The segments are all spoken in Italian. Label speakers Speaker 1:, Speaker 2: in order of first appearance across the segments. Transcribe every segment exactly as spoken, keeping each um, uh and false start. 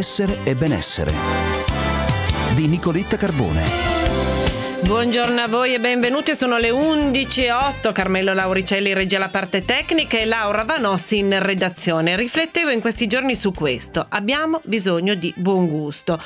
Speaker 1: Benessere e benessere di Nicoletta Carbone.
Speaker 2: Buongiorno a voi e benvenuti, sono le undici e otto, Carmelo Lauricelli regge la parte tecnica e Laura Vanossi in redazione. Riflettevo in questi giorni su questo: abbiamo bisogno di buon gusto.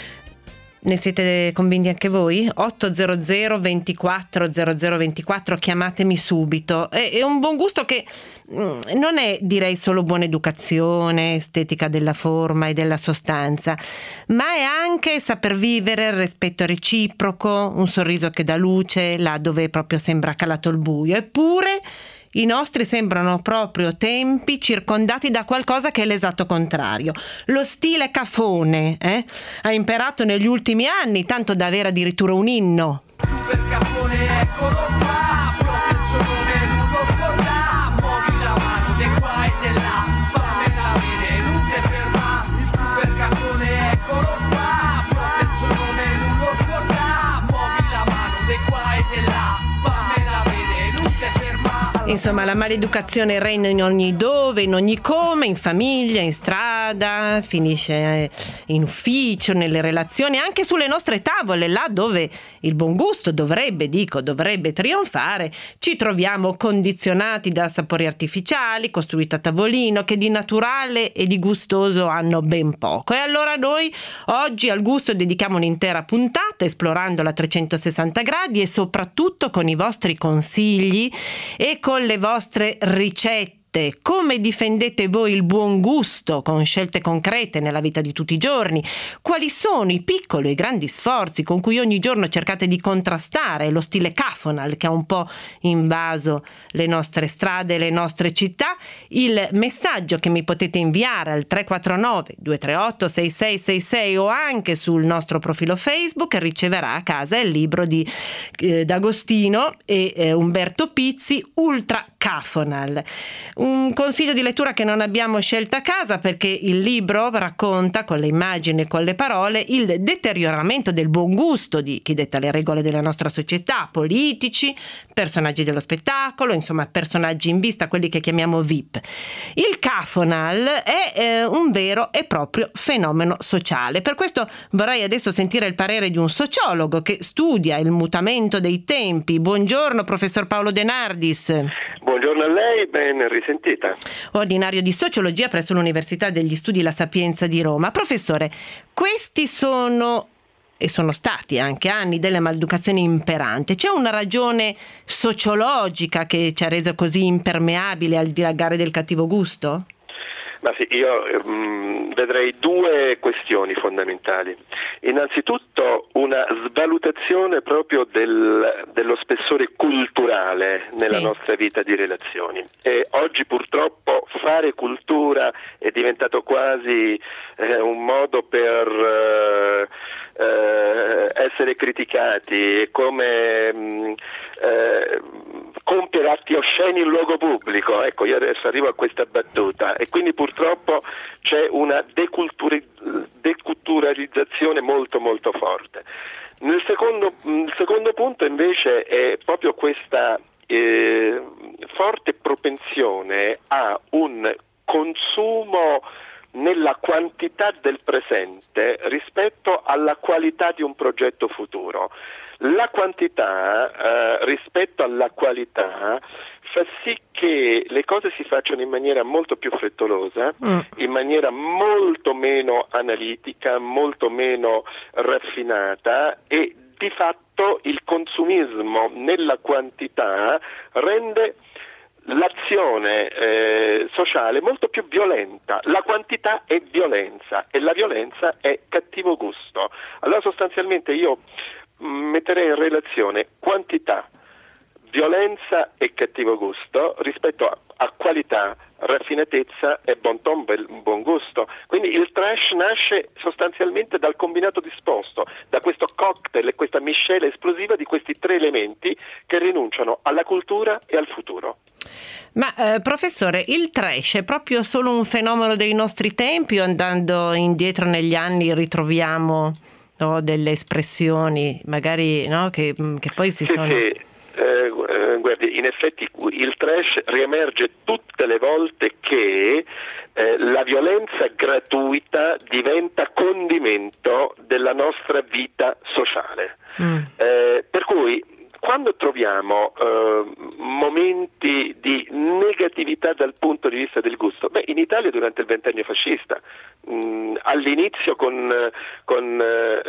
Speaker 2: Ne siete convinti anche voi? otto zero zero ventiquattro zero zero ventiquattro, chiamatemi subito. È, è un buon gusto che mh, non è, direi, solo buona educazione, estetica della forma e della sostanza, ma è anche saper vivere, il rispetto reciproco, un sorriso che dà luce là dove proprio sembra calato il buio. Eppure i nostri sembrano proprio tempi circondati da qualcosa che è l'esatto contrario. Lo stile cafone eh? ha imperato negli ultimi anni, tanto da avere addirittura un inno.
Speaker 3: Super cafone, eccolo qua, proprio il suo nome non lo scorda, muovi la mano di qua e di là, fammela vedere, non te ferma. Il super cafone, eccolo qua, proprio il suo nome non lo scorda, muovi la mano di qua e di là, fammela vedere, non te ferma.
Speaker 2: Insomma, la maleducazione regna in ogni dove, in ogni come, in famiglia, in strada, finisce in ufficio, nelle relazioni, anche sulle nostre tavole, là dove il buon gusto dovrebbe, dico, dovrebbe trionfare. Ci troviamo condizionati da sapori artificiali, costruiti a tavolino, che di naturale e di gustoso hanno ben poco. E allora noi oggi al gusto dedichiamo un'intera puntata, esplorando la trecentosessanta gradi e soprattutto con i vostri consigli e con le vostre ricette. Come difendete voi il buon gusto con scelte concrete nella vita di tutti i giorni? Quali sono i piccoli e grandi sforzi con cui ogni giorno cercate di contrastare lo stile cafonal che ha un po' invaso le nostre strade e le nostre città? Il messaggio che mi potete inviare al tre quattro nove due tre otto sei sei sei sei o anche sul nostro profilo Facebook riceverà a casa il libro di eh, D'Agostino e eh, Umberto Pizzi, Ultra Cafonal. Un consiglio di lettura che non abbiamo scelto a casa, perché il libro racconta con le immagini e con le parole il deterioramento del buon gusto di chi detta le regole della nostra società, politici, personaggi dello spettacolo, insomma personaggi in vista, quelli che chiamiamo V I P. Il cafonal è eh, un vero e proprio fenomeno sociale. Per questo vorrei adesso sentire il parere di un sociologo che studia il mutamento dei tempi. Buongiorno professor Paolo De Nardis.
Speaker 4: Buongiorno a lei, ben risentita.
Speaker 2: Ordinario di sociologia presso l'Università degli Studi La Sapienza di Roma. Professore, questi sono e sono stati anche anni della maleducazione imperante. C'è una ragione sociologica che ci ha reso così impermeabile al dilagare del cattivo gusto?
Speaker 4: Ma sì, io um, vedrei due questioni fondamentali. Innanzitutto una svalutazione proprio del, dello spessore culturale nella sì. nostra vita di relazioni. E oggi purtroppo fare cultura è diventato quasi eh, un modo per eh, eh, essere criticati, come mh, eh, compiere atti osceni in luogo pubblico. Ecco, io adesso arrivo a questa battuta e quindi purtroppo c'è una deculturi- deculturalizzazione molto molto forte. Nel secondo, il secondo punto invece è proprio questa eh, forte propensione a un consumo nella quantità del presente rispetto alla qualità di un progetto futuro. La quantità eh, rispetto alla qualità fa sì che le cose si facciano in maniera molto più frettolosa, mm. in maniera molto meno analitica, molto meno raffinata, e di fatto il consumismo nella quantità rende l'azione eh, sociale molto più violenta. La quantità è violenza e la violenza è cattivo gusto. Allora sostanzialmente io metterei in relazione quantità, violenza e cattivo gusto rispetto a, a qualità, raffinatezza e bon ton, bel, buon gusto. Quindi il trash nasce sostanzialmente dal combinato disposto, da questo cocktail e questa miscela esplosiva di questi tre elementi che rinunciano alla cultura e al futuro.
Speaker 2: Ma eh, professore, il trash è proprio solo un fenomeno dei nostri tempi o andando indietro negli anni ritroviamo no, delle espressioni magari no, che, che poi si
Speaker 4: sì,
Speaker 2: sono...
Speaker 4: Sì. Eh, guardi, in effetti il trash riemerge tutte tutte le volte che eh, la violenza gratuita diventa condimento della nostra vita sociale. Mm. Eh, per cui quando troviamo eh, momenti di negatività dal punto di vista del gusto, beh, in Italia durante il ventennio fascista, mh, all'inizio con, con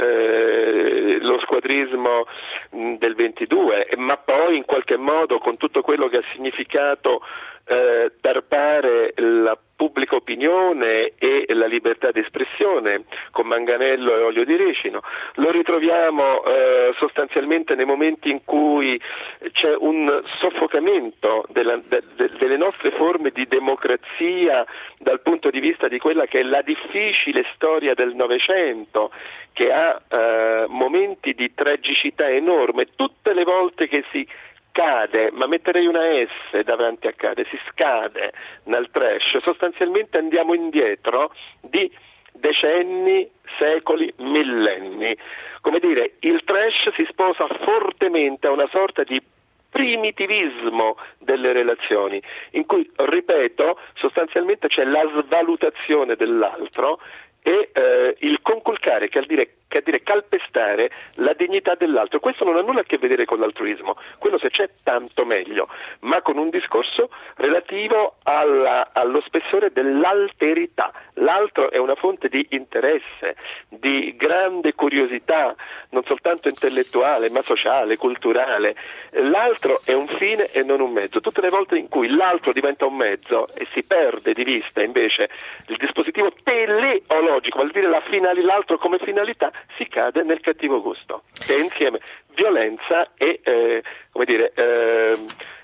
Speaker 4: eh, lo squadrismo mh, del ventidue, ma poi in qualche modo con tutto quello che ha significato eh, tarpare la pubblica opinione e la libertà di espressione con manganello e olio di ricino, lo ritroviamo eh, sostanzialmente nei momenti in cui c'è un soffocamento della, de, de, delle nostre forme di democrazia dal punto di vista di quella che è la difficile storia del Novecento, che ha eh, momenti di tragicità enorme. Tutte le volte che si cade, ma metterei una S davanti a cade, si scade nel trash, sostanzialmente andiamo indietro di decenni, secoli, millenni. Come dire, il trash si sposa fortemente a una sorta di primitivismo delle relazioni, in cui, ripeto, sostanzialmente c'è la svalutazione dell'altro e eh, il conculcare, che, al dire, che a dire calpestare la dignità dell'altro. Questo non ha nulla a che vedere con l'altruismo, quello se c'è tanto meglio, ma con un discorso relativo alla, allo spessore dell'alterità. L'altro è una fonte di interesse, di grande curiosità, non soltanto intellettuale, ma sociale, culturale. L'altro è un fine e non un mezzo. Tutte le volte in cui l'altro diventa un mezzo e si perde di vista invece il dispositivo teleologico, vuol dire la finali, l'altro come finalità, si cade nel cattivo gusto, che è insieme violenza e eh, come dire eh,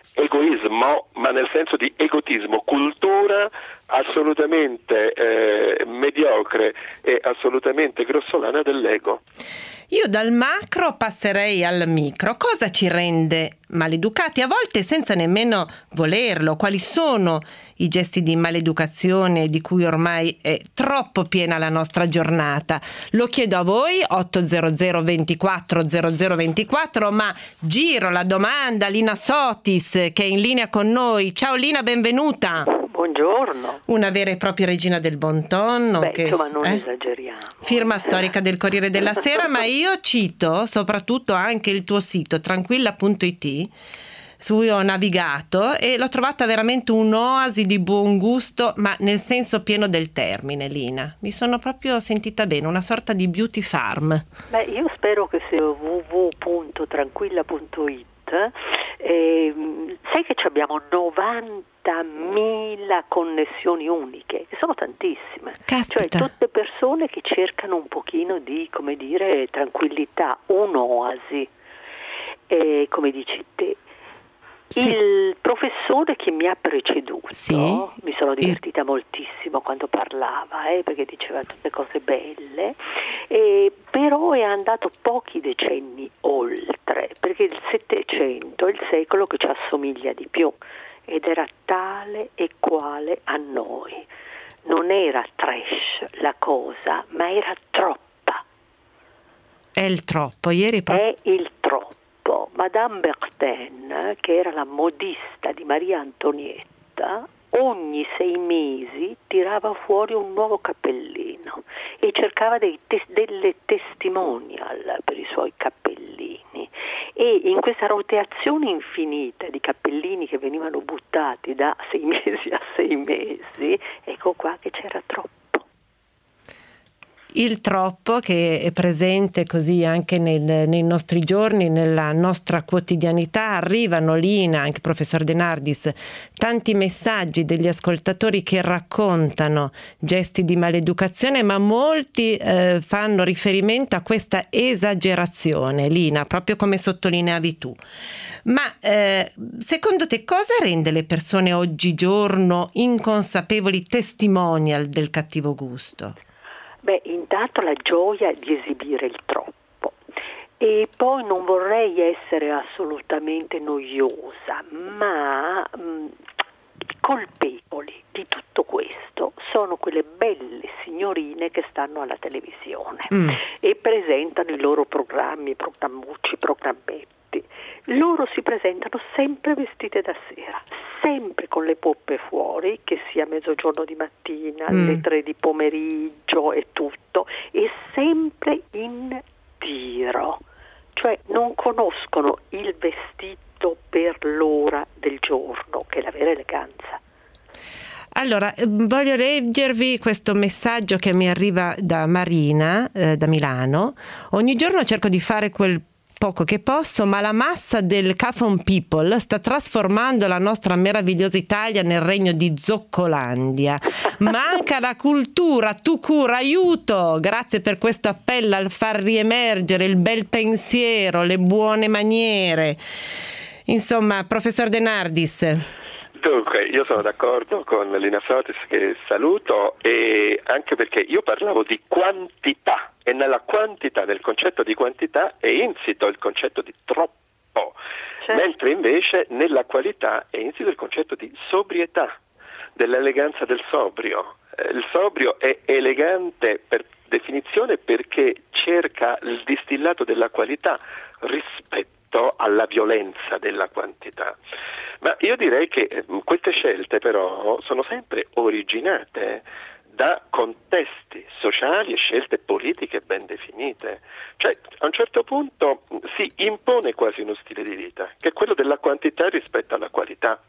Speaker 4: egoismo, ma nel senso di egotismo, cultura assolutamente eh, mediocre e assolutamente grossolana dell'ego.
Speaker 2: Io dal macro passerei al micro. Cosa ci rende maleducati? A volte senza nemmeno volerlo. Quali sono i gesti di maleducazione di cui ormai è troppo piena la nostra giornata? Lo chiedo a voi, otto zero zero ventiquattro zero zero ventiquattro, ma giro la domanda a Lina Sotis, che è in linea con noi. Ciao Lina, benvenuta.
Speaker 5: Buongiorno.
Speaker 2: Una vera e propria regina del bon ton.
Speaker 5: Beh,
Speaker 2: che,
Speaker 5: insomma, non
Speaker 2: eh?
Speaker 5: esageriamo.
Speaker 2: Firma storica del Corriere della Sera, ma io cito soprattutto anche il tuo sito tranquilla punto it, su cui ho navigato e l'ho trovata veramente un'oasi di buon gusto, ma nel senso pieno del termine, Lina. Mi sono proprio sentita bene, una sorta di beauty farm.
Speaker 5: Beh, io spero che sia w w w punto tranquilla punto it. Eh, sai che abbiamo novantamila connessioni uniche, che sono tantissime.
Speaker 2: Caspita.
Speaker 5: Cioè tutte persone che cercano un pochino di, come dire, tranquillità, un'oasi, eh, come dici te. Sì. Il professore che mi ha preceduto,
Speaker 2: sì.
Speaker 5: mi sono divertita moltissimo quando parlava, eh, perché diceva tutte cose belle, eh, però è andato pochi decenni oltre, perché il Settecento è il secolo che ci assomiglia di più ed era tale e quale a noi. Non era trash la cosa, ma era troppa.
Speaker 2: È il troppo, ieri pro-
Speaker 5: È il troppo. Madame Bertin, che era la modista di Maria Antonietta, ogni sei mesi tirava fuori un nuovo cappellino e cercava dei tes- delle testimonial per i suoi cappellini, e in questa rotazione infinita di cappellini che venivano buttati da sei mesi a sei mesi, ecco qua che c'era troppo.
Speaker 2: Il troppo che è presente così anche nel, nei nostri giorni, nella nostra quotidianità. Arrivano, Lina, anche professor De Nardis, tanti messaggi degli ascoltatori che raccontano gesti di maleducazione, ma molti eh, fanno riferimento a questa esagerazione, Lina, proprio come sottolineavi tu. Ma eh, secondo te cosa rende le persone oggigiorno inconsapevoli testimonial del cattivo gusto?
Speaker 5: Beh, intanto la gioia di esibire il troppo, e poi non vorrei essere assolutamente noiosa, ma mh, i colpevoli di tutto questo sono quelle belle signorine che stanno alla televisione mm. e presentano i loro programmi, programmucci, programmetti. Loro si presentano sempre vestite da sera, sempre con le poppe fuori, che sia mezzogiorno di mattina,
Speaker 2: Mm.
Speaker 5: alle tre di pomeriggio e tutto, e sempre in tiro, cioè non conoscono il vestito per l'ora del giorno, che è la vera eleganza.
Speaker 2: Allora, eh, voglio leggervi questo messaggio che mi arriva da Marina, eh, da Milano. Ogni giorno cerco di fare quel poco che posso, ma la massa del Coffin People sta trasformando la nostra meravigliosa Italia nel regno di Zoccolandia. Manca la cultura, tu cura, aiuto! Grazie per questo appello al far riemergere il bel pensiero, le buone maniere. Insomma, professor De Nardis.
Speaker 4: Dunque, io sono d'accordo con Lina Sotis, che saluto, e anche perché io parlavo di quantità, e nella quantità, nel concetto di quantità, è insito il concetto di troppo,
Speaker 5: Certo.
Speaker 4: mentre invece nella qualità è insito il concetto di sobrietà, dell'eleganza del sobrio. Eh, il sobrio è elegante per definizione perché cerca il distillato della qualità rispetto alla violenza della quantità. Ma io direi che eh, queste scelte però sono sempre originate da contesti sociali e scelte politiche ben definite. Cioè, a un certo punto mh, si impone quasi uno stile di vita, che è quello della quantità rispetto alla qualità.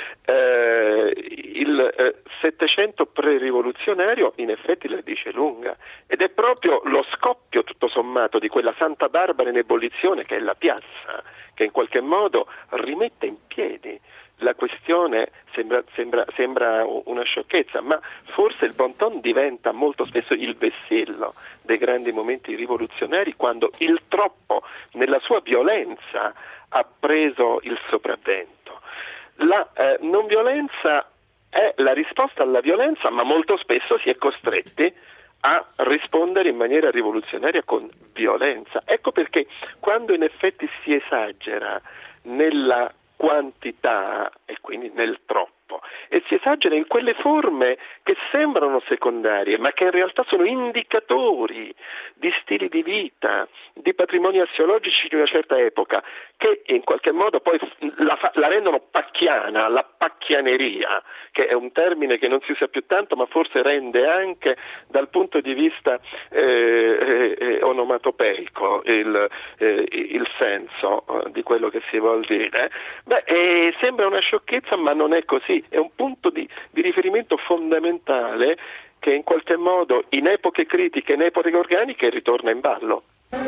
Speaker 4: Eh, il eh, Settecento pre-rivoluzionario in effetti la dice lunga, ed è proprio lo scoppio tutto sommato di quella Santa Barbara in ebollizione che è la piazza, che in qualche modo rimette in piedi la questione. Sembra, sembra, sembra una sciocchezza, ma forse il bon ton diventa molto spesso il vessillo dei grandi momenti rivoluzionari, quando il troppo nella sua violenza ha preso il sopravvento. La eh, non violenza è la risposta alla violenza, ma molto spesso si è costretti a rispondere in maniera rivoluzionaria con violenza. Ecco perché quando in effetti si esagera nella quantità e quindi nel troppo, e si esagera in quelle forme che sembrano secondarie ma che in realtà sono indicatori di stili di vita, di patrimoni assiologici di una certa epoca, che in qualche modo poi la, fa, la rendono pacchiana, la pacchianeria, che è un termine che non si usa più tanto, ma forse rende anche dal punto di vista eh, eh, onomatopeico il, eh, il senso di quello che si vuol dire. Beh, eh, sembra una sciocchezza, ma non è così, è un punto di, di riferimento fondamentale che in qualche modo in epoche critiche, in epoche organiche ritorna in ballo.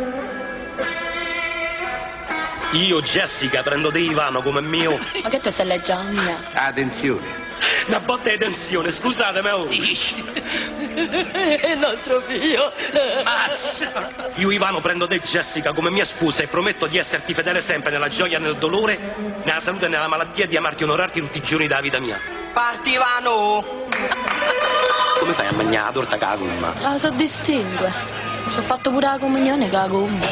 Speaker 6: Io, Jessica, prendo di Ivano come mio.
Speaker 7: Ma che tu stai leggendo?
Speaker 8: Attenzione.
Speaker 6: Una botta di tensione, scusatemi. Oh.
Speaker 7: È il nostro figlio.
Speaker 6: Mazza. Io, Ivano, prendo di Jessica come mia sposa e prometto di esserti fedele sempre nella gioia e nel dolore, nella salute e nella malattia, di amarti e onorarti tutti i giorni della vita mia.
Speaker 8: Parti, Ivano.
Speaker 6: Come fai a mangiare la torta con la gomma?
Speaker 7: Ah, so distingue. Ci ho fatto pure la comunione con la gomma.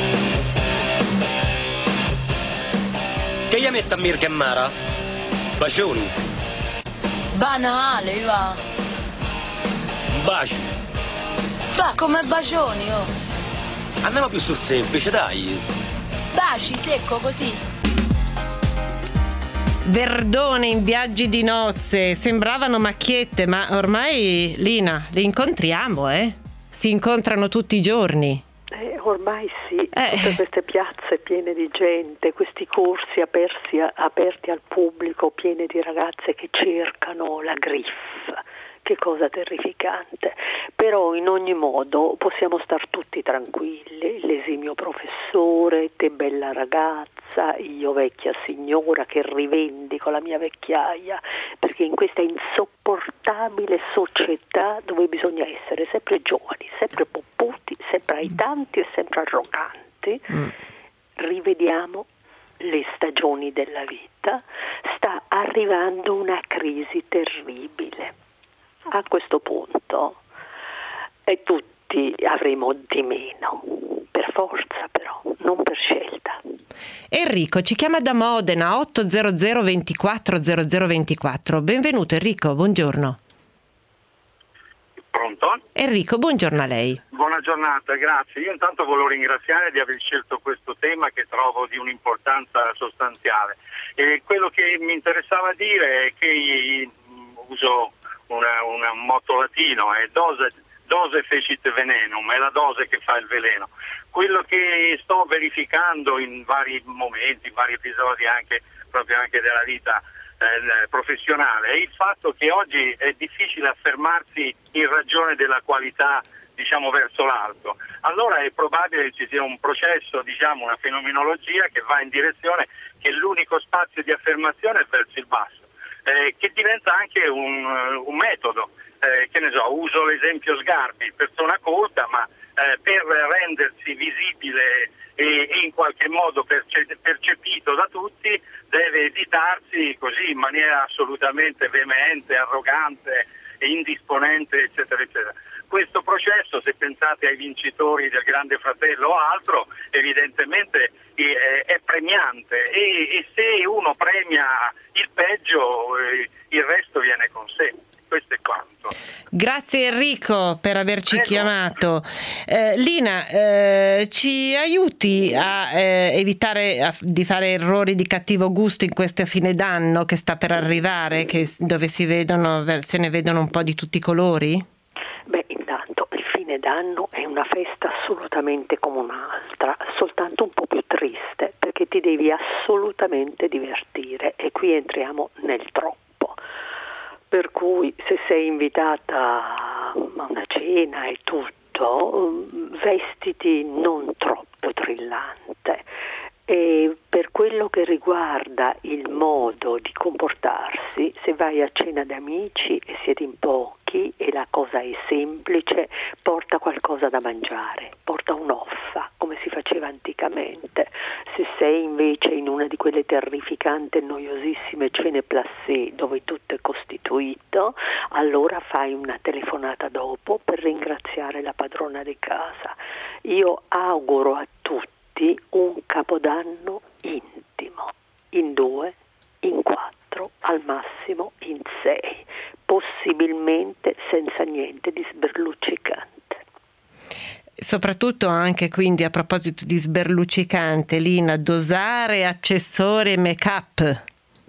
Speaker 6: Che gli mette a Mirka e Mara? Bacioni.
Speaker 7: Banale, va.
Speaker 6: Un bacio.
Speaker 7: Va, come bacioni, oh.
Speaker 6: Andiamo più sul semplice, dai.
Speaker 7: Baci, secco, così.
Speaker 2: Verdone in viaggi di nozze, sembravano macchiette, ma ormai, Lina, li incontriamo, eh? Si incontrano tutti i giorni.
Speaker 5: Eh, ormai sì,
Speaker 2: Eh.
Speaker 5: tutte queste piazze piene di gente, questi corsi aperti, aperti al pubblico, pieni di ragazze che cercano la griffa. Che cosa terrificante. Però in ogni modo possiamo star tutti tranquilli, l'esimio professore, te bella ragazza, io vecchia signora che rivendico la mia vecchiaia, perché in questa insopportabile società dove bisogna essere sempre giovani, sempre popputi, sempre aitanti e sempre arroganti, mm. rivediamo le stagioni della vita. Sta arrivando una crisi terribile. A questo punto e tutti avremo di meno, per forza però, non per scelta.
Speaker 2: Enrico ci chiama da Modena, otto zero zero ventiquattro zero zero ventiquattro. Benvenuto Enrico, buongiorno.
Speaker 9: Pronto? Pronto?
Speaker 2: Enrico, buongiorno a lei.
Speaker 9: Buona giornata, grazie. Io intanto volevo ringraziare di aver scelto questo tema che trovo di un'importanza sostanziale. E quello che mi interessava dire è che uso una, una, un motto latino, è dose, dose fecit venenum, è la dose che fa il veleno. Quello che sto verificando in vari momenti, in vari episodi anche proprio anche della vita eh, professionale, è il fatto che oggi è difficile affermarsi in ragione della qualità, diciamo, verso l'alto. Allora è probabile che ci sia un processo, diciamo, una fenomenologia che va in direzione che l'unico spazio di affermazione è verso il basso, eh, che diventa anche un, un metodo. Eh, che ne so, uso l'esempio Sgarbi, persona colta, ma eh, per rendersi visibile e, e in qualche modo perce- percepito da tutti deve editarsi così in maniera assolutamente veemente, arrogante e indisponente, eccetera, eccetera. Questo processo, se pensate ai vincitori del Grande Fratello o altro, evidentemente è, è premiante e, e se uno premia il peggio, eh, il resto viene con sé. Questo è quanto.
Speaker 2: Grazie Enrico per averci
Speaker 9: Prego.
Speaker 2: chiamato. Eh, Lina, eh, ci aiuti a eh, evitare a, di fare errori di cattivo gusto in questo fine d'anno che sta per arrivare, che, dove si vedono, se ne vedono un po' di tutti i colori?
Speaker 5: Beh, intanto il fine d'anno è una festa assolutamente come un'altra, soltanto un po' più triste, perché ti devi assolutamente divertire e qui entriamo nel troppo. Per cui se sei invitata a una cena e tutto, vestiti non troppo trillante. E per quello che riguarda il modo di comportarsi, se vai a cena di amici e siete in pochi e la cosa è semplice, porta qualcosa da mangiare, porta un'offa come si faceva anticamente. Se sei invece in una di quelle terrificanti e noiosissime cene placé dove tutto è costituito, allora fai una telefonata dopo per ringraziare la padrona di casa. Io auguro a tutti un capodanno intimo, in due, in quattro, al massimo in sei, possibilmente senza niente di sberluccicante.
Speaker 2: Soprattutto anche quindi a proposito di sberluccicante, Lina, dosare accessori e make-up.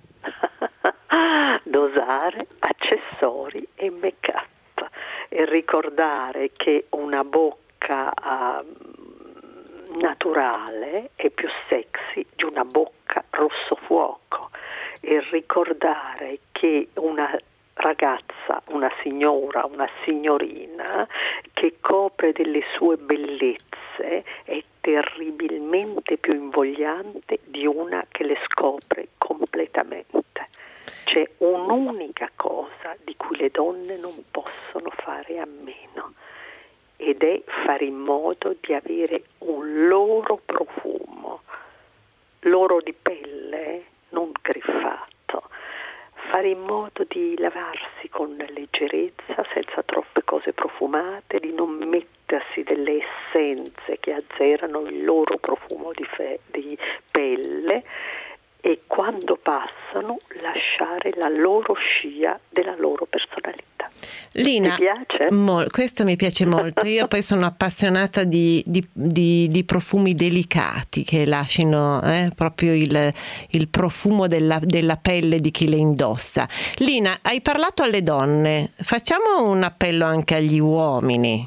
Speaker 5: Dosare accessori e make-up e ricordare che una bocca uh, naturale è più sexy di una bocca rosso fuoco e ricordare che una ragazza, una signora, una signorina che copre delle sue bellezze è terribilmente più invogliante di una che le scopre completamente. C'è un'unica cosa di cui le donne non possono fare a meno ed è fare in modo di avere un loro profumo, loro di pelle, non griffato, fare in modo di lavarsi con leggerezza, senza troppe cose profumate, di non mettersi delle essenze che azzerano il loro profumo di, fe- di pelle e quando passano lasciare la loro scia della loro personalità.
Speaker 2: Lina,
Speaker 5: ti piace?
Speaker 2: Mo- questo mi piace molto. Io poi sono appassionata di, di, di, di profumi delicati che lasciano eh, proprio il, il profumo della, della pelle di chi le indossa. Lina, hai parlato alle donne, facciamo un appello anche agli uomini.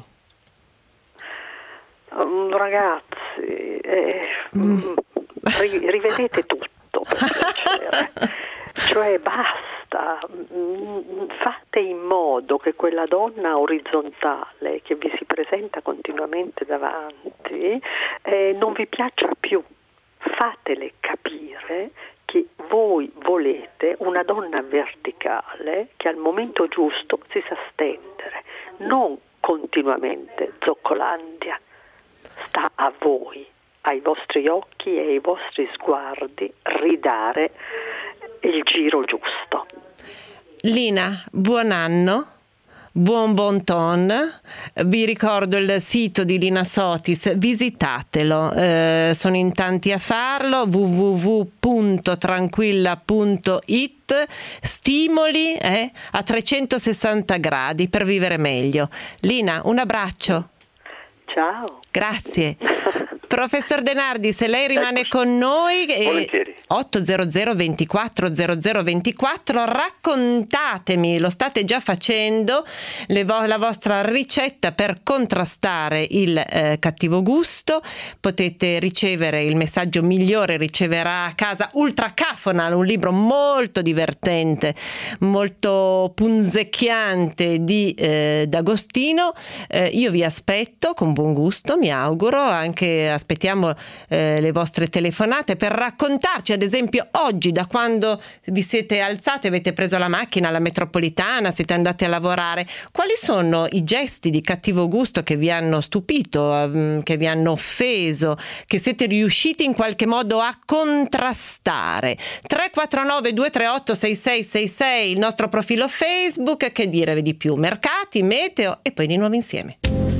Speaker 5: Um, ragazzi, eh, mm. ri- rivedete tutto. Per piacere. Cioè basta, fate in modo che quella donna orizzontale che vi si presenta continuamente davanti eh, non vi piaccia più, fatele capire che voi volete una donna verticale che al momento giusto si sa stendere, non continuamente zoccolandia. Sta a voi, ai vostri occhi e ai vostri sguardi ridare il giro giusto.
Speaker 2: Lina, buon anno, buon bon ton. Vi ricordo il sito di Lina Sotis, visitatelo, eh, sono in tanti a farlo, w w w punto tranquilla punto it. Stimoli eh, a trecentosessanta gradi per vivere meglio. Lina, un abbraccio.
Speaker 5: Ciao.
Speaker 2: Grazie. Professor De Nardi, se lei rimane
Speaker 4: Ecco,
Speaker 2: con noi,
Speaker 4: volentieri.
Speaker 2: ottocento ventiquattro zero zero ventiquattro, raccontatemi, lo state già facendo, le vo- la vostra ricetta per contrastare il eh, cattivo gusto. Potete ricevere il messaggio migliore, riceverà a casa Ultra Cafonal, un libro molto divertente, molto punzecchiante di eh, D'Agostino. Eh, io vi aspetto con buon gusto, mi auguro, anche aspettiamo eh, le vostre telefonate per raccontarci, ad esempio oggi, da quando vi siete alzati, avete preso la macchina, la metropolitana, siete andati a lavorare, quali sono i gesti di cattivo gusto che vi hanno stupito, ehm, che vi hanno offeso, che siete riusciti in qualche modo a contrastare? tre quattro nove due tre otto sei sei sei sei, il nostro profilo Facebook. Che dire di più? Mercati, meteo e poi di nuovo insieme.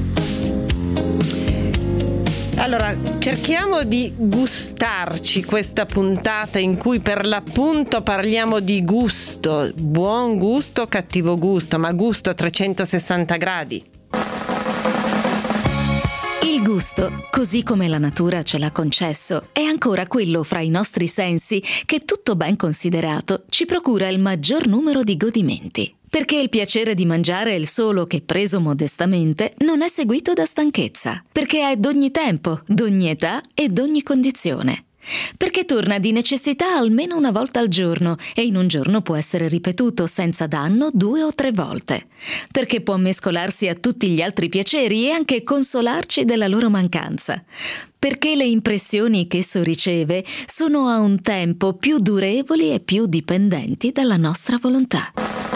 Speaker 2: Allora, cerchiamo di gustarci questa puntata in cui per l'appunto parliamo di gusto, buon gusto, cattivo gusto, ma gusto a trecentosessanta gradi.
Speaker 10: Il gusto, così come la natura ce l'ha concesso, è ancora quello fra i nostri sensi che, tutto ben considerato, ci procura il maggior numero di godimenti. Perché il piacere di mangiare è il solo che, preso modestamente, non è seguito da stanchezza. Perché è d'ogni tempo, d'ogni età e d'ogni condizione. Perché torna di necessità almeno una volta al giorno e in un giorno può essere ripetuto senza danno due o tre volte. Perché può mescolarsi a tutti gli altri piaceri e anche consolarci della loro mancanza. Perché le impressioni che esso riceve sono a un tempo più durevoli e più dipendenti dalla nostra volontà.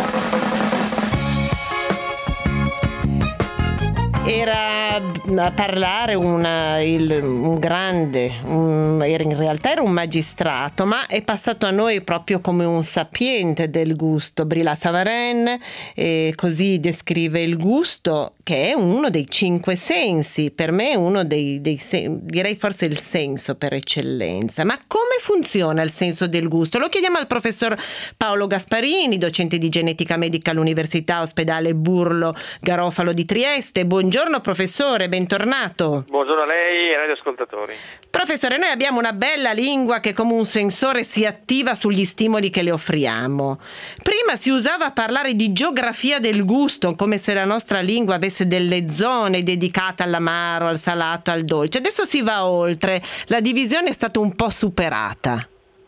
Speaker 2: Era a parlare una, il, un grande, un, era in realtà era un magistrato, ma è passato a noi proprio come un sapiente del gusto, Brillat Savarin, e così descrive il gusto, che è uno dei cinque sensi, per me è uno dei, dei direi forse il senso per eccellenza. Ma come funziona il senso del gusto? Lo chiediamo al professor Paolo Gasparini, docente di genetica medica all'Università Ospedale Burlo Garofalo di Trieste. Buongiorno professore, bentornato.
Speaker 11: Buongiorno a lei e ai radioascoltatori.
Speaker 2: Professore, noi abbiamo una bella lingua che come un sensore si attiva sugli stimoli che le offriamo. Prima si usava parlare di geografia del gusto, come se la nostra lingua avesse delle zone dedicate all'amaro, al salato, al dolce. Adesso si va oltre, la divisione è stata un po' superata.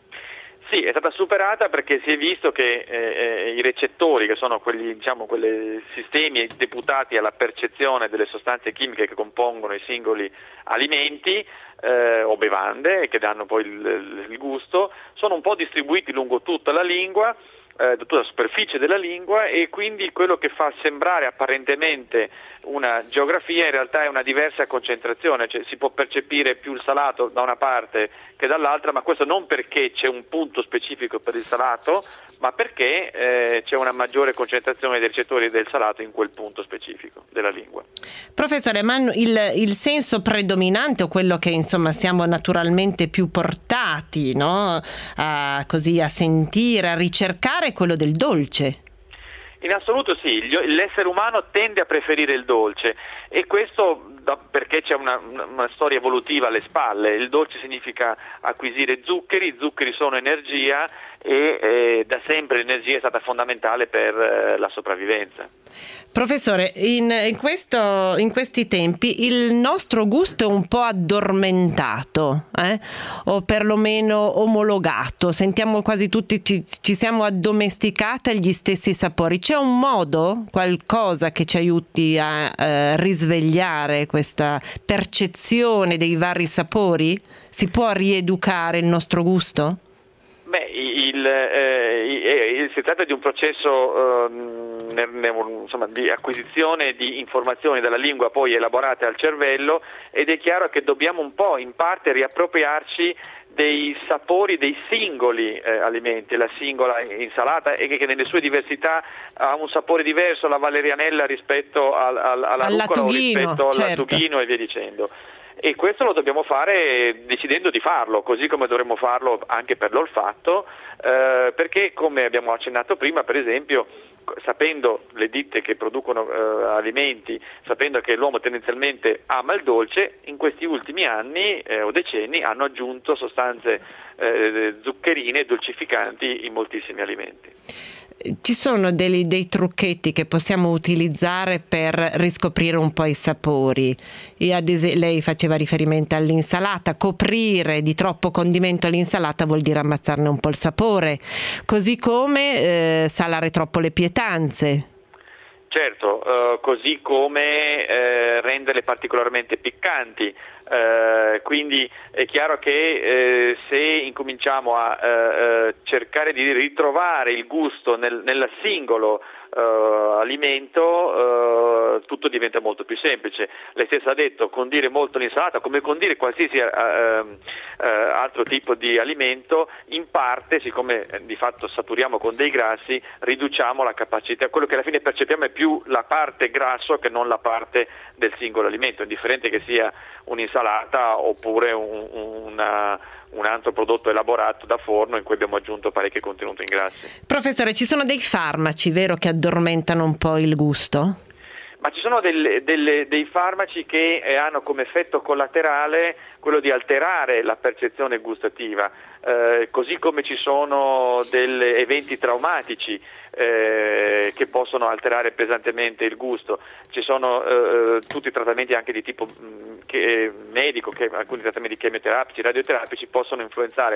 Speaker 11: Sì, è stata superata perché si è visto che eh, i recettori, che sono quelli, diciamo, quei sistemi deputati alla percezione delle sostanze chimiche che compongono i singoli alimenti eh, o bevande, che danno poi il, il gusto, sono un po' distribuiti lungo tutta la lingua, eh, tutta la superficie della lingua, e quindi quello che fa sembrare apparentemente una geografia in realtà è una diversa concentrazione, cioè si può percepire più il salato da una parte che dall'altra, ma questo non perché c'è un punto specifico per il salato, ma perché eh, c'è una maggiore concentrazione dei recettori del salato in quel punto specifico della lingua.
Speaker 2: Professore, ma il, il senso predominante, o quello che insomma siamo naturalmente più portati, no? a, così, a sentire, a ricercare, è quello del dolce?
Speaker 11: In assoluto sì, l'essere umano tende a preferire il dolce, e questo perché c'è una, una storia evolutiva alle spalle. Il dolce significa acquisire zuccheri, i zuccheri sono energia, e eh, da sempre l'energia è stata fondamentale per eh, la sopravvivenza.
Speaker 2: Professore, in, in, questo, in questi tempi il nostro gusto è un po' addormentato, eh? o perlomeno omologato, sentiamo quasi tutti, ci, ci siamo addomesticati agli stessi sapori. C'è un modo, qualcosa che ci aiuti a eh, risvegliare questa percezione dei vari sapori? Si può rieducare il nostro gusto?
Speaker 11: Beh, il, eh, il, si tratta di un processo eh, ne, ne, insomma, di acquisizione di informazioni dalla lingua poi elaborate al cervello, ed è chiaro che dobbiamo un po' in parte riappropriarci dei sapori dei singoli eh, alimenti, la singola insalata, e che, che nelle sue diversità ha un sapore diverso, la valerianella rispetto al, al, alla
Speaker 2: al
Speaker 11: rucola o rispetto al
Speaker 2: certo.
Speaker 11: lattughino e via dicendo. E questo lo dobbiamo fare decidendo di farlo, così come dovremmo farlo anche per l'olfatto, eh, perché come abbiamo accennato prima, per esempio, sapendo le ditte che producono eh, alimenti, sapendo che l'uomo tendenzialmente ama il dolce, in questi ultimi anni eh, o decenni hanno aggiunto sostanze eh, zuccherine e dolcificanti in moltissimi alimenti.
Speaker 2: Ci sono dei, dei trucchetti che possiamo utilizzare per riscoprire un po' i sapori. Io ad esempio, lei faceva riferimento all'insalata, coprire di troppo condimento l'insalata vuol dire ammazzarne un po' il sapore, così come eh, salare troppo le pietanze.
Speaker 11: Certo, eh, così come eh, renderle particolarmente piccanti. Eh, quindi è chiaro che eh, se incominciamo a eh, cercare di ritrovare il gusto nel, nel singolo eh, alimento, eh, tutto diventa molto più semplice. Lei stessa ha detto, condire molto l'insalata, come condire qualsiasi eh, eh, altro tipo di alimento, in parte, siccome eh, di fatto saturiamo con dei grassi, riduciamo la capacità, quello che alla fine percepiamo è più la parte grasso che non la parte del singolo alimento, indifferente che sia un'insalata oppure un, una, un altro prodotto elaborato da forno in cui abbiamo aggiunto parecchio contenuto in grassi.
Speaker 2: Professore, ci sono dei farmaci, vero, che addormentano un po' il gusto?
Speaker 11: Ma ci sono delle, delle, dei farmaci che eh, hanno come effetto collaterale quello di alterare la percezione gustativa, eh, così come ci sono degli eventi traumatici eh, che possono alterare pesantemente il gusto. Ci sono eh, tutti i trattamenti anche di tipo mh, che, medico, che, alcuni trattamenti chemioterapici, radioterapici possono influenzare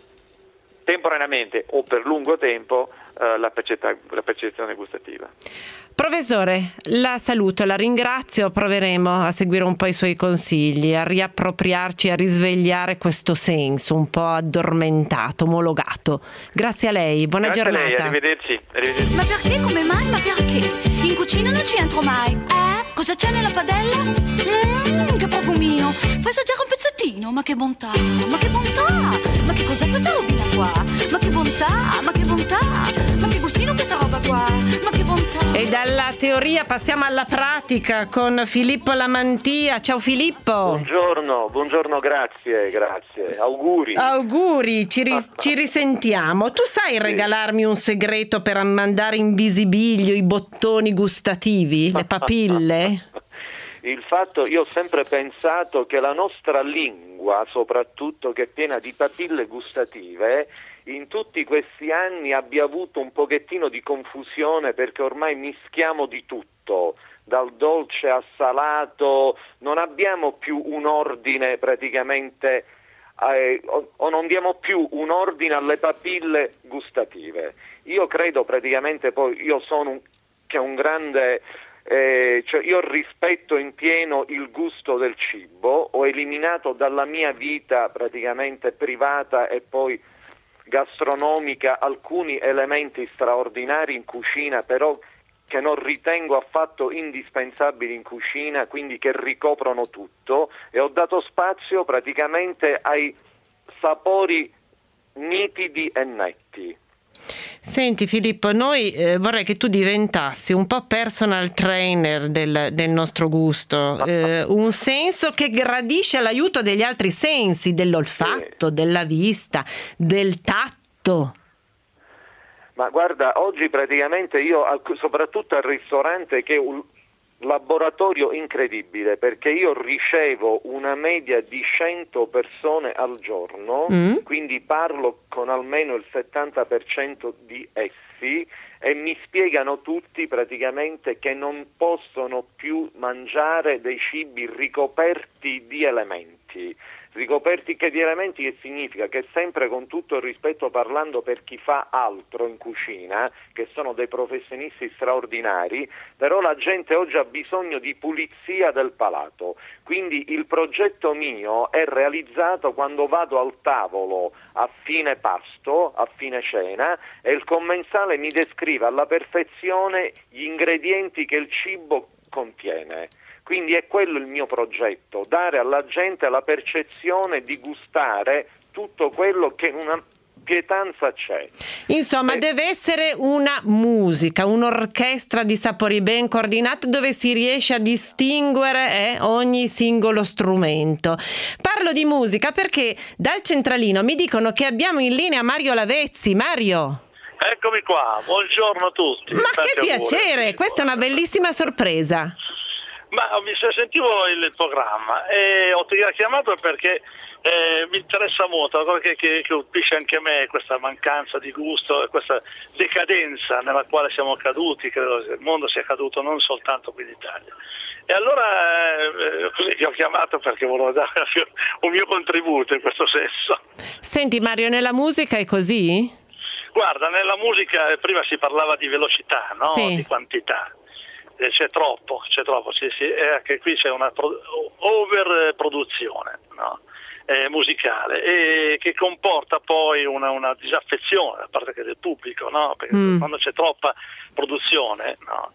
Speaker 11: temporaneamente o per lungo tempo eh, la, percetta, la percezione gustativa.
Speaker 2: Professore, la saluto, la ringrazio, proveremo a seguire un po' i suoi consigli, a riappropriarci, a risvegliare questo senso un po' addormentato, omologato. Grazie a lei, buona
Speaker 11: Grazie
Speaker 2: giornata.
Speaker 11: A lei, arrivederci, arrivederci.
Speaker 12: Ma perché, come mai, ma perché? In cucina non ci entro mai. Eh? Cosa c'è nella padella? Mmm, che profumino. Fai assaggiare un pezzettino, ma che bontà, ma che bontà. Ma che cos'è questa robina qua? Ma che bontà, ma che bontà. Ma che gustino questa roba qua, ma che bontà.
Speaker 2: E dalla teoria passiamo alla pratica con Filippo Lamantia. Ciao Filippo.
Speaker 13: Buongiorno, buongiorno, grazie, grazie. Auguri.
Speaker 2: Auguri, ci, ri- ci risentiamo. Tu sai regalarmi un segreto per mandare in visibilio i bottoni gustativi, le papille?
Speaker 13: Il fatto, io ho sempre pensato che la nostra lingua, soprattutto che è piena di papille gustative, in tutti questi anni abbia avuto un pochettino di confusione, perché ormai mischiamo di tutto, dal dolce al salato, non abbiamo più un ordine praticamente, eh, o, o non diamo più un ordine alle papille gustative. Io credo praticamente, poi io sono un, che un grande... Eh, cioè io rispetto in pieno il gusto del cibo, ho eliminato dalla mia vita praticamente privata e poi gastronomica alcuni elementi straordinari in cucina, però che non ritengo affatto indispensabili in cucina, quindi che ricoprono tutto, e ho dato spazio praticamente ai sapori nitidi e netti.
Speaker 2: Senti Filippo, noi eh, vorrei che tu diventassi un po' personal trainer del, del nostro gusto, eh, un senso che gradisce l'aiuto degli altri sensi, dell'olfatto, sì, della vista, del tatto.
Speaker 13: Ma guarda, oggi praticamente io, soprattutto al ristorante, che è un laboratorio incredibile, perché io ricevo una media di cento persone al giorno, mm. quindi parlo con almeno il settanta per cento di essi, e mi spiegano tutti praticamente che non possono più mangiare dei cibi ricoperti di elementi. Ricoperti che di elementi, che significa che, sempre con tutto il rispetto, parlando per chi fa altro in cucina, che sono dei professionisti straordinari, però la gente oggi ha bisogno di pulizia del palato. Quindi il progetto mio è realizzato quando vado al tavolo a fine pasto, a fine cena, e il commensale mi descrive alla perfezione gli ingredienti che il cibo contiene. Quindi è quello il mio progetto, dare alla gente la percezione di gustare tutto quello che una pietanza c'è.
Speaker 2: Insomma,
Speaker 13: eh.
Speaker 2: deve essere una musica, un'orchestra di sapori ben coordinata dove si riesce a distinguere eh, ogni singolo strumento. Parlo di musica perché dal centralino mi dicono che abbiamo in linea Mario Lavezzi. Mario.
Speaker 14: Eccomi qua, buongiorno a tutti.
Speaker 2: Ma
Speaker 14: Tanti
Speaker 2: che piacere,
Speaker 14: auguri.
Speaker 2: Questa è una bellissima sorpresa.
Speaker 14: Ma mi sentivo il programma e ho chiamato perché eh, mi interessa molto, una cosa che, che, che colpisce anche me, questa mancanza di gusto, questa decadenza nella quale siamo caduti, credo che il mondo sia caduto non soltanto qui in Italia. E allora eh, così vi ho chiamato perché volevo dare un mio contributo in questo senso.
Speaker 2: Senti Mario, nella musica è così?
Speaker 14: Guarda, nella musica prima si parlava di velocità, no?
Speaker 2: Sì.
Speaker 14: Di quantità. C'è troppo, c'è troppo, sì, sì, e anche qui c'è una pro- overproduzione, no? eh, musicale e che comporta poi una, una disaffezione da parte che del pubblico, no? Perché mm. quando c'è troppa produzione, no?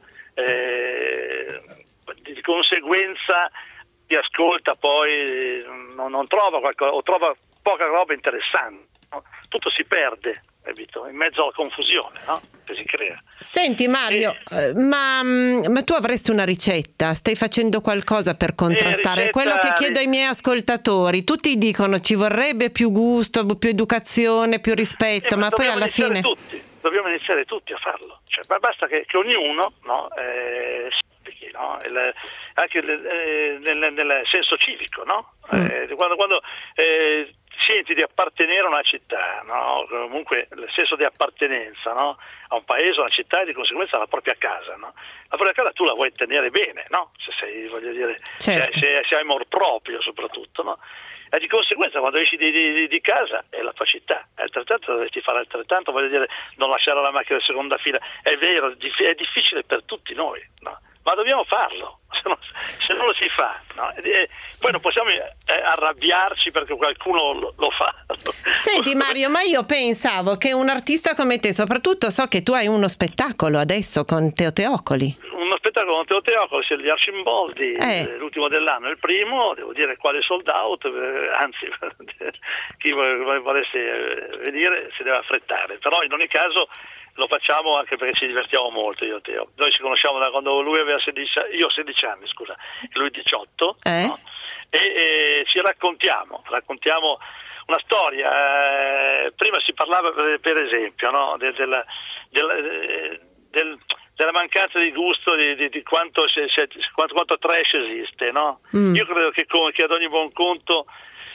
Speaker 14: eh, di conseguenza chi ascolta poi non, non trova qualcosa o trova poca roba interessante, no? Tutto si perde, capito? In mezzo alla confusione, no? Che si crea.
Speaker 2: Senti Mario, e... ma, ma tu avresti una ricetta? Stai facendo qualcosa per contrastare?
Speaker 14: ricetta...
Speaker 2: Quello che chiedo ai miei ascoltatori, tutti dicono ci vorrebbe più gusto, più educazione, più rispetto,
Speaker 14: eh,
Speaker 2: ma,
Speaker 14: ma
Speaker 2: poi alla fine...
Speaker 14: Tutti, dobbiamo iniziare tutti a farlo, cioè, basta che, che ognuno, no, eh, no? Il, anche nel, nel, nel senso civico, no? Mm. Eh, quando quando eh, senti di appartenere a una città, no? Comunque il senso di appartenenza, no? A un paese, a una città e di conseguenza alla propria casa, no? La propria casa tu la vuoi tenere bene, no? Se sei, voglio dire, certo. se, se hai amor proprio soprattutto, no? E di conseguenza quando esci di, di, di casa è la tua città, altrettanto dovresti fare altrettanto, voglio dire, non lasciare la macchina in seconda fila, è vero, è difficile per tutti noi, no? Ma dobbiamo farlo, se non, se non lo si fa, no? E poi non possiamo eh, arrabbiarci perché qualcuno lo, lo fa.
Speaker 2: Senti Mario, ma io pensavo che un artista come te, soprattutto so che tu hai uno spettacolo adesso con Teo Teocoli.
Speaker 14: Uno spettacolo con Teo Teocoli, c'è gli Arcimboldi, eh. l'ultimo dell'anno, il primo, devo dire quale sold out, anzi chi volesse venire si deve affrettare, però in ogni caso lo facciamo anche perché ci divertiamo molto io e Teo. Noi ci conosciamo da quando lui aveva sedici, io sedici anni, scusa, e lui diciotto,
Speaker 2: eh?
Speaker 14: no? e, e ci raccontiamo, raccontiamo una storia. Eh, prima si parlava per, per esempio, no? del, del, del, del, della mancanza di gusto di, di, di quanto, se, se, quanto, quanto trash esiste, no? Mm. Io credo che, come, che ad ogni buon conto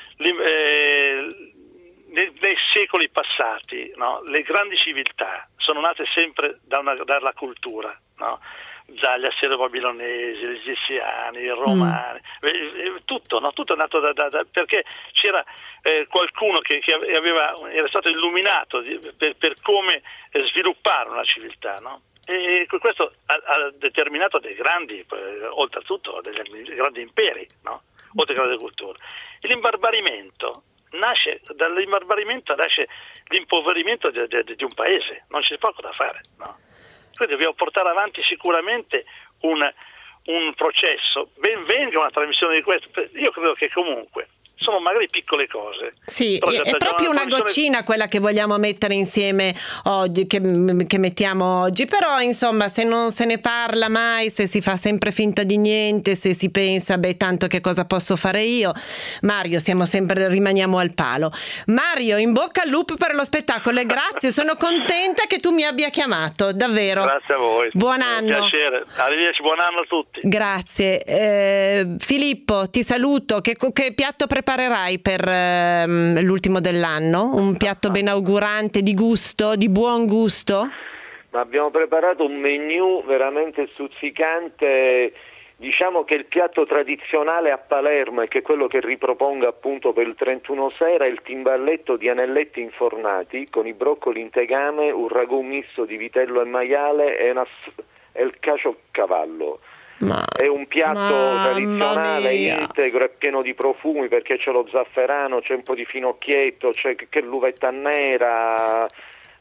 Speaker 14: eh, Nei, nei secoli passati, no, le grandi civiltà sono nate sempre da una, dalla cultura, no? Dagli assiro-babilonesi, gli egiziani, i romani, mm. tutto, no? Tutto è nato da, da, da, perché c'era eh, qualcuno che, che aveva, era stato illuminato di, per, per come eh, sviluppare una civiltà, no? E questo ha, ha determinato dei grandi, eh, oltretutto dei grandi imperi, no? Oltre che grandi culture. L'imbarbarimento nasce dall'imbarbarimento nasce l'impoverimento di, di, di un paese, non c'è poco da fare, no? Quindi dobbiamo portare avanti sicuramente un, un processo, ben venga una trasmissione di questo, io credo che comunque sono magari piccole cose.
Speaker 2: Sì, è proprio una goccina quella che vogliamo mettere insieme oggi, che, che mettiamo oggi, però insomma se non se ne parla mai, se si fa sempre finta di niente, se si pensa beh tanto che cosa posso fare io, Mario siamo sempre, rimaniamo al palo. Mario, in bocca al lupo per lo spettacolo e grazie, sono contenta che tu mi abbia chiamato, davvero.
Speaker 14: Grazie a voi.
Speaker 2: Buon anno.
Speaker 14: Un piacere, arrivederci, buon anno a tutti.
Speaker 2: Grazie. Eh, Filippo, ti saluto, che, che piatto preparerai per ehm, l'ultimo dell'anno? Un piatto benaugurante, di gusto, di buon gusto?
Speaker 13: Ma abbiamo preparato un menù veramente stuzzicante. Diciamo che il piatto tradizionale a Palermo, e che è quello che ripropongo appunto per il trentuno sera, è il timballetto di anelletti infornati con i broccoli in tegame, un ragù misto di vitello e maiale e, una, e il caciocavallo. Ma, è un piatto tradizionale integro e pieno di profumi perché c'è lo zafferano, c'è un po' di finocchietto, c'è che l'uvetta nera,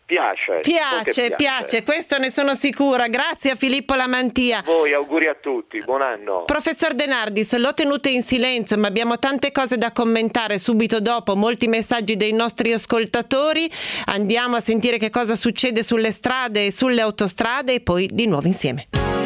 Speaker 13: piace.
Speaker 2: Piace,
Speaker 13: piace,
Speaker 2: piace, questo ne sono sicura. Grazie a Filippo Lamantia.
Speaker 13: Voi, auguri a tutti, buon anno.
Speaker 2: Professor De Nardis, l'ho tenuto in silenzio, ma abbiamo tante cose da commentare subito dopo, molti messaggi dei nostri ascoltatori. Andiamo a sentire che cosa succede sulle strade e sulle autostrade e poi di nuovo insieme.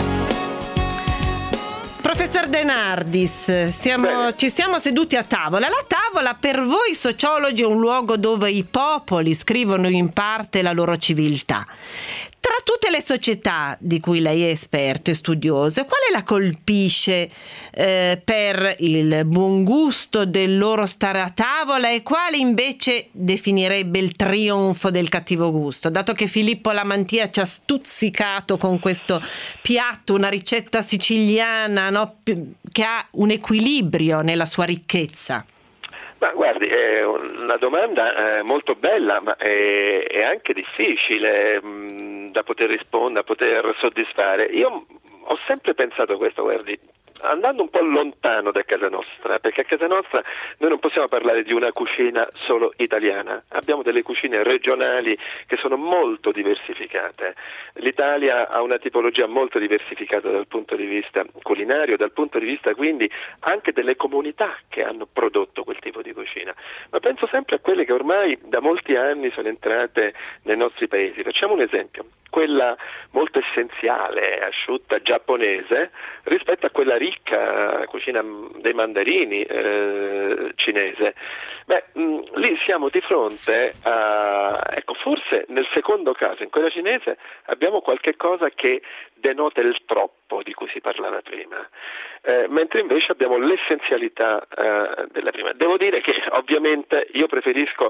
Speaker 2: Professor De Nardis, siamo, ci siamo seduti a tavola. La tavola per voi sociologi è un luogo dove i popoli scrivono in parte la loro civiltà. Tra tutte le società di cui lei è esperto e studioso, quale la colpisce eh, per il buon gusto del loro stare a tavola e quale invece definirebbe il trionfo del cattivo gusto? Dato che Filippo Lamantia ci ha stuzzicato con questo piatto, una ricetta siciliana, no, che ha un equilibrio nella sua ricchezza.
Speaker 4: Ma guardi, è una domanda eh, molto bella, ma è, è anche difficile mh, da poter rispondere, da poter soddisfare. Io ho sempre pensato questo, guardi, andando un po' lontano da casa nostra, perché a casa nostra noi non possiamo parlare di una cucina solo italiana, abbiamo delle cucine regionali che sono molto diversificate. L'Italia ha una tipologia molto diversificata dal punto di vista culinario, dal punto di vista quindi anche delle comunità che hanno prodotto quel tipo di cucina, ma penso sempre a quelle che ormai da molti anni sono entrate nei nostri paesi. Facciamo un esempio, quella molto essenziale, asciutta, giapponese, rispetto a quella ricca cucina dei mandarini eh, cinese. Beh, mh, lì siamo di fronte a, ecco, forse nel secondo caso, in quella cinese, abbiamo qualche cosa che denota il troppo di cui si parlava prima, eh, mentre invece abbiamo l'essenzialità eh, della prima. Devo dire che ovviamente io preferisco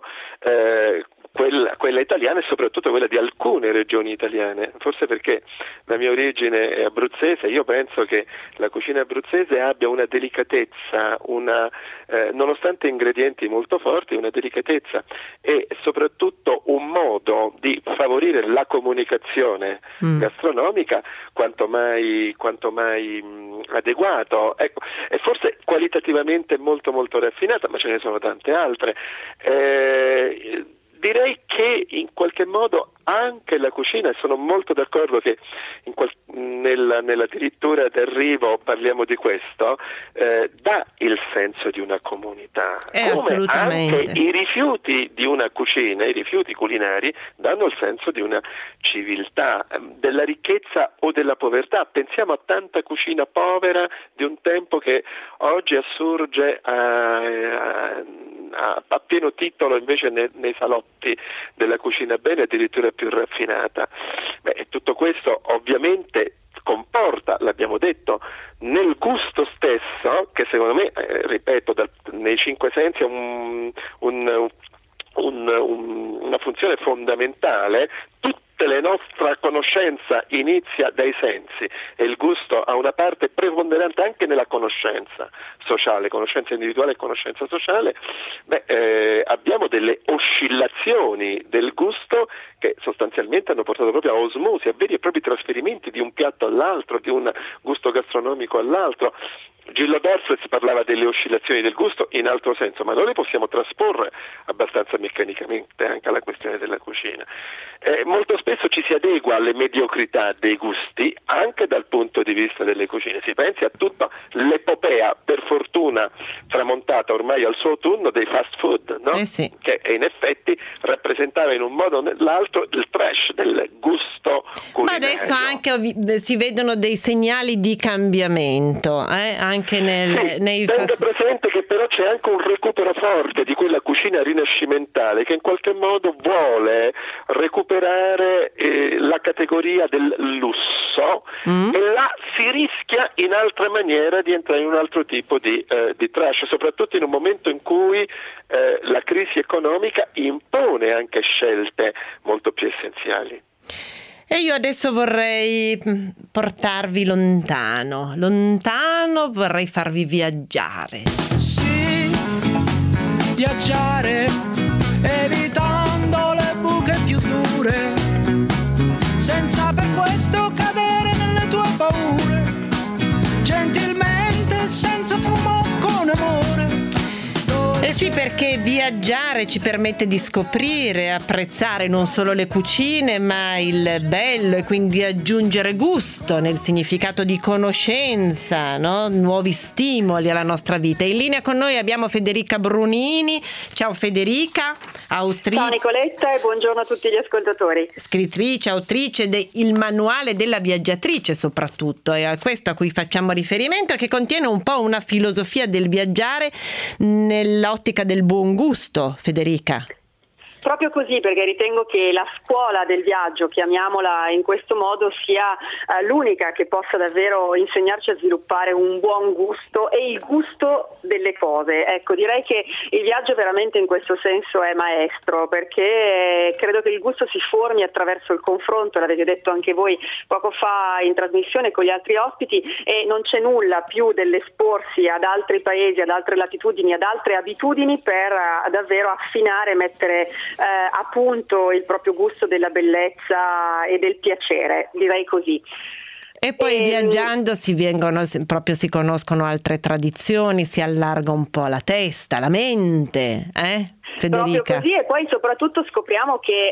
Speaker 4: eh, Quella, quella italiana e soprattutto quella di alcune regioni italiane, forse perché la mia origine è abruzzese. Io penso che la cucina abruzzese abbia una delicatezza, una, eh, nonostante ingredienti molto forti, una delicatezza e soprattutto un modo di favorire la comunicazione mm. gastronomica quanto mai, quanto mai mh, adeguato, ecco, e forse qualitativamente molto molto raffinata, ma ce ne sono tante altre. Eh, Direi che in qualche modo anche la cucina, e sono molto d'accordo che in qual- nella, nella dirittura d'arrivo parliamo di questo, eh, dà il senso di una comunità.
Speaker 2: Eh,
Speaker 4: come
Speaker 2: assolutamente.
Speaker 4: Anche i rifiuti di una cucina, i rifiuti culinari, danno il senso di una civiltà, della ricchezza o della povertà. Pensiamo a tanta cucina povera di un tempo che oggi assurge a, a, a, a pieno titolo invece nei, nei salotti della cucina bene, addirittura più raffinata. Beh, tutto questo ovviamente comporta, l'abbiamo detto, nel gusto stesso, che secondo me, eh, ripeto, dal, nei cinque sensi è un, un, un, un, una funzione fondamentale. Tutta la nostra conoscenza inizia dai sensi e il gusto ha una parte preponderante anche nella conoscenza sociale, conoscenza individuale e conoscenza sociale. Beh, eh, abbiamo delle oscillazioni del gusto che sostanzialmente hanno portato proprio a osmosi, a veri e propri trasferimenti di un piatto all'altro, di un gusto gastronomico all'altro. Gillo Dorfles parlava delle oscillazioni del gusto in altro senso, ma noi le possiamo trasporre abbastanza meccanicamente anche alla questione della cucina. Eh, molto spesso ci si adegua alle mediocrità dei gusti anche dal punto di vista delle cucine. Si pensi a tutta l'epopea, per fortuna tramontata ormai al suo autunno, dei fast food, no?
Speaker 2: Eh sì.
Speaker 4: Che in effetti rappresentava in un modo o nell'altro il trash del gusto culinario.
Speaker 2: Ma adesso anche si vedono dei segnali di cambiamento, eh? Anche nel,
Speaker 4: sì,
Speaker 2: nei
Speaker 4: tenga
Speaker 2: fast...
Speaker 4: presente che però c'è anche un recupero forte di quella cucina rinascimentale che in qualche modo vuole recuperare eh, la categoria del lusso mm. e là si rischia in altra maniera di entrare in un altro tipo di, eh, di trash, soprattutto in un momento in cui eh, la crisi economica impone anche scelte molto più essenziali.
Speaker 2: E io adesso vorrei portarvi lontano, lontano vorrei farvi viaggiare.
Speaker 15: Sì, viaggiare, evitando le buche più dure, senza per questo cadere nelle tue paure, gentilmente, senza fumo, con amore.
Speaker 2: E Sì, perché viaggiare ci permette di scoprire, apprezzare non solo le cucine, ma il bello, e quindi aggiungere gusto nel significato di conoscenza, no? Nuovi stimoli alla nostra vita. In linea con noi abbiamo Federica Brunini. Ciao Federica, autrice.
Speaker 16: Ciao Nicoletta e buongiorno a tutti gli ascoltatori.
Speaker 2: Scrittrice, autrice del Manuale della viaggiatrice soprattutto, è a questo a cui facciamo riferimento, che contiene un po' una filosofia del viaggiare nell'ottica del buon gusto, Federica.
Speaker 16: Proprio così, perché ritengo che la scuola del viaggio, chiamiamola in questo modo, sia eh, l'unica che possa davvero insegnarci a sviluppare un buon gusto e il gusto delle cose. Ecco, direi che il viaggio veramente in questo senso è maestro, perché credo che il gusto si formi attraverso il confronto, l'avete detto anche voi poco fa in trasmissione con gli altri ospiti, e non c'è nulla più dell'esporsi ad altri paesi, ad altre latitudini, ad altre abitudini per uh, davvero affinare e mettere Eh, appunto il proprio gusto della bellezza e del piacere, direi così.
Speaker 2: E poi
Speaker 16: e...
Speaker 2: viaggiando si vengono, proprio si conoscono altre tradizioni, si allarga un po' la testa, la mente, eh? Federica.
Speaker 16: Proprio così, e poi soprattutto scopriamo che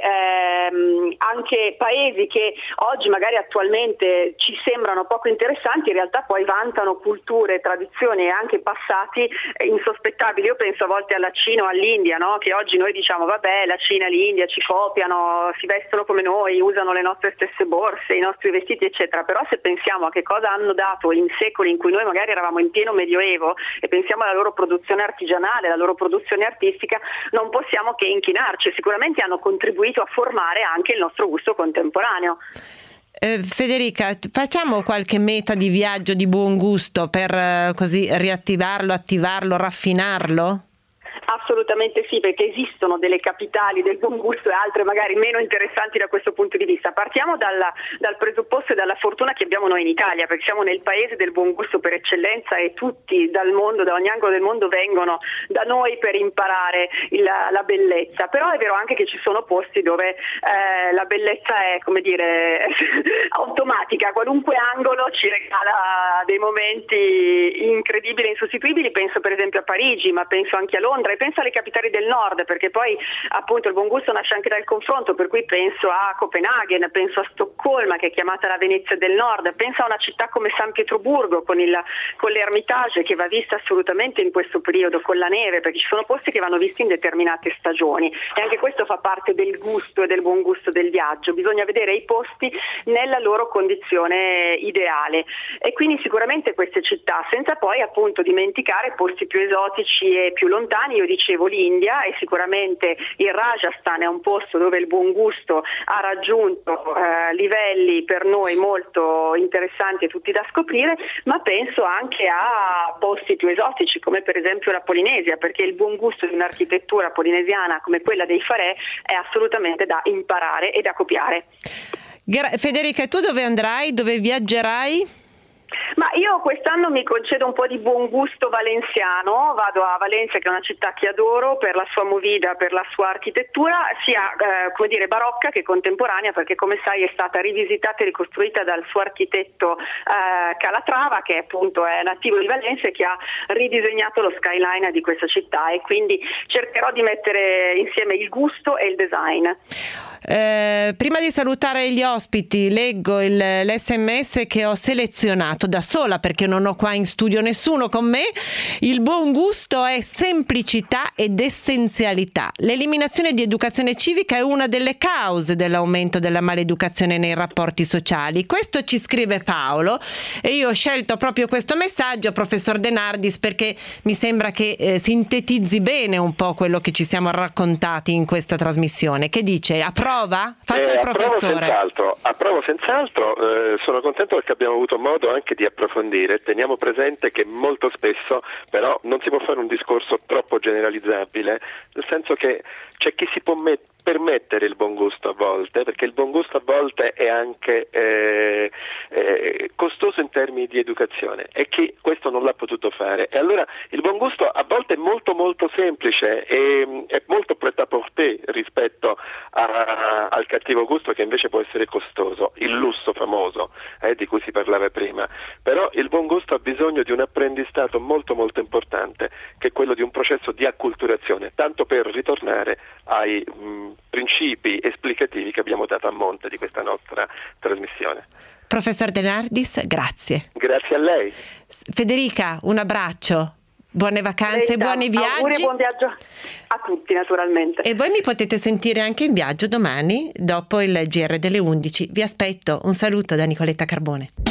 Speaker 16: ehm, anche paesi che oggi magari attualmente ci sembrano poco interessanti in realtà poi vantano culture, tradizioni e anche passati insospettabili. Io penso a volte alla Cina o all'India, no? Che oggi noi diciamo vabbè, la Cina e l'India ci copiano, si vestono come noi, usano le nostre stesse borse, i nostri vestiti eccetera, però se pensiamo a che cosa hanno dato in secoli in cui noi magari eravamo in pieno medioevo e pensiamo alla loro produzione artigianale, alla loro produzione artistica, non possiamo che inchinarci. Sicuramente hanno contribuito a formare anche il nostro gusto contemporaneo.
Speaker 2: Eh, Federica, facciamo qualche meta di viaggio di buon gusto per eh, così riattivarlo, attivarlo, raffinarlo?
Speaker 16: Assolutamente sì, perché esistono delle capitali del buon gusto e altre magari meno interessanti da questo punto di vista. Partiamo dalla, dal presupposto e dalla fortuna che abbiamo noi in Italia, perché siamo nel paese del buon gusto per eccellenza e tutti dal mondo, da ogni angolo del mondo vengono da noi per imparare il, la bellezza. Però è vero anche che ci sono posti dove eh, la bellezza è, come dire, automatica, a qualunque angolo ci regala dei momenti incredibili e insostituibili. Penso per esempio a Parigi, ma penso anche a Londra e penso alle capitali del nord, perché poi appunto il buon gusto nasce anche dal confronto, per cui penso a Copenaghen, penso a Stoccolma che è chiamata la Venezia del nord, penso a una città come San Pietroburgo con, il, con l'Ermitage che va vista assolutamente in questo periodo con la neve, perché ci sono posti che vanno visti in determinate stagioni e anche questo fa parte del gusto e del buon gusto del viaggio. Bisogna vedere i posti nella loro condizione ideale e quindi sicuramente queste città, senza poi appunto dimenticare posti più esotici e più lontani. Io dicevo l'India e sicuramente il Rajasthan è un posto dove il buon gusto ha raggiunto eh, livelli per noi molto interessanti e tutti da scoprire, ma penso anche a posti più esotici come per esempio la Polinesia, perché il buon gusto di un'architettura polinesiana come quella dei Farè è assolutamente da imparare e da copiare.
Speaker 2: Gra- Federica, tu dove andrai? Dove viaggerai?
Speaker 16: Ma io quest'anno mi concedo un po' di buon gusto valenziano, vado a Valencia che è una città che adoro per la sua movida, per la sua architettura, sia eh, come dire barocca che contemporanea, perché come sai è stata rivisitata e ricostruita dal suo architetto eh, Calatrava, che appunto è nativo di Valencia e che ha ridisegnato lo skyline di questa città, e quindi cercherò di mettere insieme il gusto e il design.
Speaker 2: Eh, prima di salutare gli ospiti leggo il, l'esse emme esse che ho selezionato da sola perché non ho qua in studio nessuno con me. Il buon gusto è semplicità ed essenzialità. L'eliminazione di educazione civica è una delle cause dell'aumento della maleducazione nei rapporti sociali. Questo ci scrive Paolo e io ho scelto proprio questo messaggio, professor De Nardis, perché mi sembra che eh, sintetizzi bene un po' quello che ci siamo raccontati in questa trasmissione. Che dice? Approva? Faccia
Speaker 4: eh,
Speaker 2: il professore.
Speaker 4: Approvo senz'altro, approvo senz'altro. Eh, sono contento perché abbiamo avuto modo anche di approfondire. Teniamo presente che molto spesso però non si può fare un discorso troppo generalizzabile, nel senso che c'è chi si può met- permettere il buon gusto a volte, perché il buon gusto a volte è anche eh, eh, costoso in termini di educazione, e chi questo non l'ha potuto fare. E allora il buon gusto a volte è molto molto semplice, e, è molto prêt-à-porter rispetto a, al cattivo gusto, che invece può essere costoso, il lusso famoso eh, di cui si parlava prima. Però il buon gusto ha bisogno di un apprendistato molto molto importante, che è quello di un processo di acculturazione, tanto per ritornare ai mh, principi esplicativi che abbiamo dato a monte di questa nostra trasmissione.
Speaker 2: Professor De Nardis, grazie.
Speaker 4: Grazie a lei.
Speaker 2: Federica, un abbraccio. Buone vacanze,
Speaker 16: Presta,
Speaker 2: buoni viaggi.
Speaker 16: Auguri e buon viaggio a tutti, naturalmente.
Speaker 2: E voi mi potete sentire anche in viaggio domani dopo il G R delle undici. Vi aspetto. Un saluto da Nicoletta Carbone.